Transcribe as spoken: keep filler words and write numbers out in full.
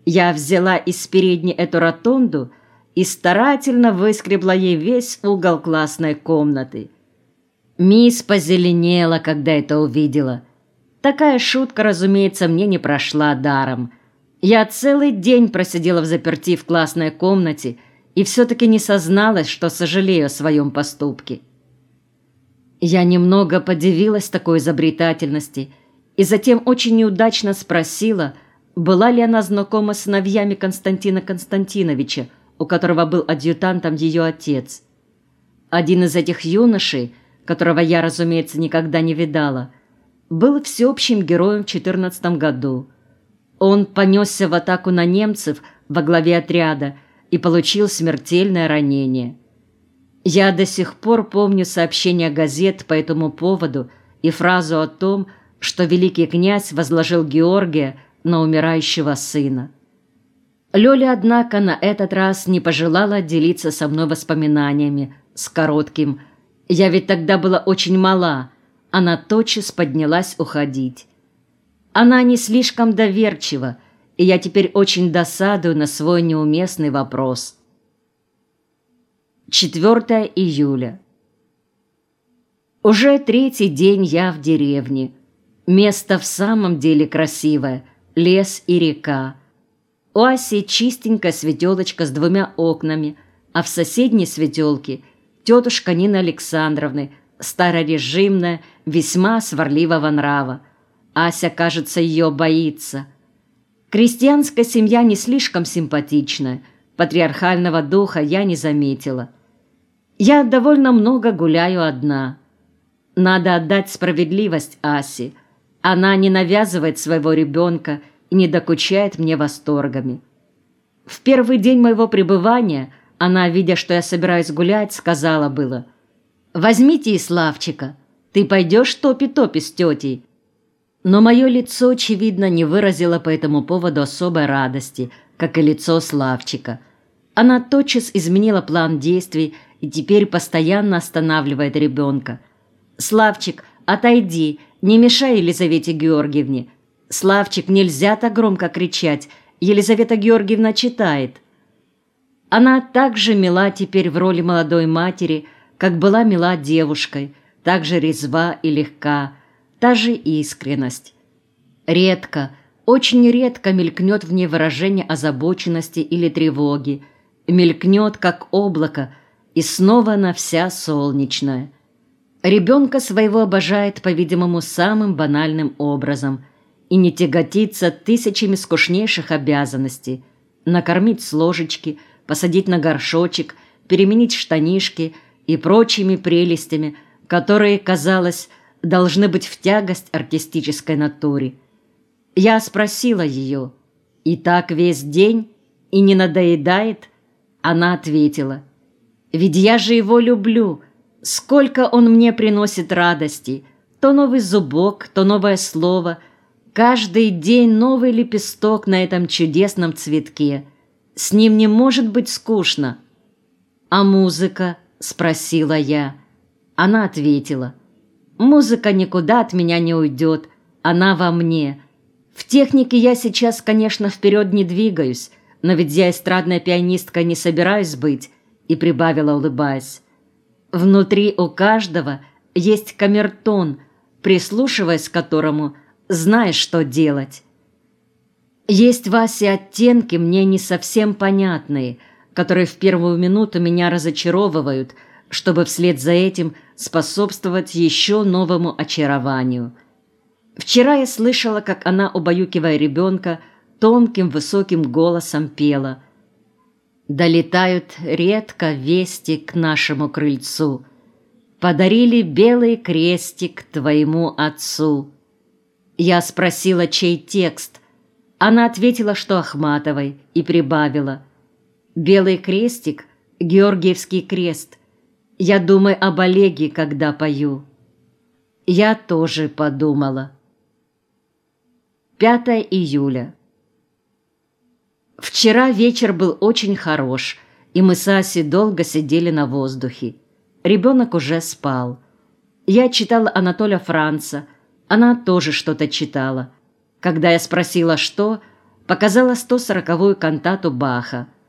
Я взяла из передней эту ротонду и старательно выскребла ей весь угол классной комнаты. Мисс позеленела, когда это увидела. Такая шутка, разумеется, мне не прошла даром. Я целый день просидела взаперти в классной комнате и все-таки не созналась, что сожалею о своем поступке. Я немного подивилась такой изобретательности и затем очень неудачно спросила, была ли она знакома с сыновьями Константина Константиновича, у которого был адъютантом ее отец. Один из этих юношей, которого я, разумеется, никогда не видала, был всеобщим героем в четырнадцатом году. Он понесся в атаку на немцев во главе отряда и получил смертельное ранение. Я до сих пор помню сообщения газет по этому поводу и фразу о том, что великий князь возложил Георгия на умирающего сына. Лёля, однако, на этот раз не пожелала делиться со мной воспоминаниями с коротким «Я ведь тогда была очень мала». Она тотчас поднялась уходить. Она не слишком доверчива, и я теперь очень досадую на свой неуместный вопрос. четвёртое июля. Уже третий день я в деревне. Место в самом деле красивое. Лес и река. У Аси чистенькая светелочка с двумя окнами, а в соседней светелке тетушка Нины Александровны, старорежимная, весьма сварливого нрава. Ася, кажется, ее боится. Крестьянская семья не слишком симпатичная, патриархального духа я не заметила. Я довольно много гуляю одна. Надо отдать справедливость Асе. Она не навязывает своего ребенка и не докучает мне восторгами. В первый день моего пребывания она, видя, что я собираюсь гулять, сказала было: «Возьмите и Славчика, ты пойдешь топи-топи с тетей». Но мое лицо, очевидно, не выразило по этому поводу особой радости, как и лицо Славчика. Она тотчас изменила план действий и теперь постоянно останавливает ребенка. «Славчик, отойди, не мешай Елизавете Георгиевне. Славчик, нельзя так громко кричать, Елизавета Георгиевна читает». Она так же мила теперь в роли молодой матери, как была мила девушкой, так же резва и легка, та же искренность. Редко, очень редко мелькнет в ней выражение озабоченности или тревоги, мелькнет, как облако, и снова она вся солнечная. Ребенка своего обожает, по-видимому, самым банальным образом и не тяготится тысячами скучнейших обязанностей: накормить с ложечки, посадить на горшочек, переменить штанишки и прочими прелестями, которые, казалось, должны быть в тягость артистической натуре. Я спросила ее: «И так весь день? И не надоедает?» Она ответила: «Ведь я же его люблю. Сколько он мне приносит радости! То новый зубок, то новое слово. Каждый день новый лепесток на этом чудесном цветке. С ним не может быть скучно». «А музыка?» – спросила я. Она ответила: «Музыка никуда от меня не уйдет, она во мне. В технике я сейчас, конечно, вперед не двигаюсь, но ведь я эстрадная пианистка не собираюсь быть», и прибавила, улыбаясь: «Внутри у каждого есть камертон, прислушиваясь к которому знаешь, что делать». Есть в Асе оттенки, мне не совсем понятные, которые в первую минуту меня разочаровывают, чтобы вслед за этим способствовать еще новому очарованию. Вчера я слышала, как она, убаюкивая ребенка, тонким высоким голосом пела: «Долетают редко вести к нашему крыльцу. Подарили белый крестик твоему отцу». Я спросила, чей текст. Она ответила, что Ахматовой, и прибавила: «Белый крестик — Георгиевский крест. Я думаю об Олеге, когда пою». Я тоже подумала. пятое июля. Вчера вечер был очень хорош, и мы с Асей долго сидели на воздухе. Ребенок уже спал. Я читала Анатоля Франца, она тоже что-то читала. Когда я спросила, что, показала сто сороковую кантату Баха.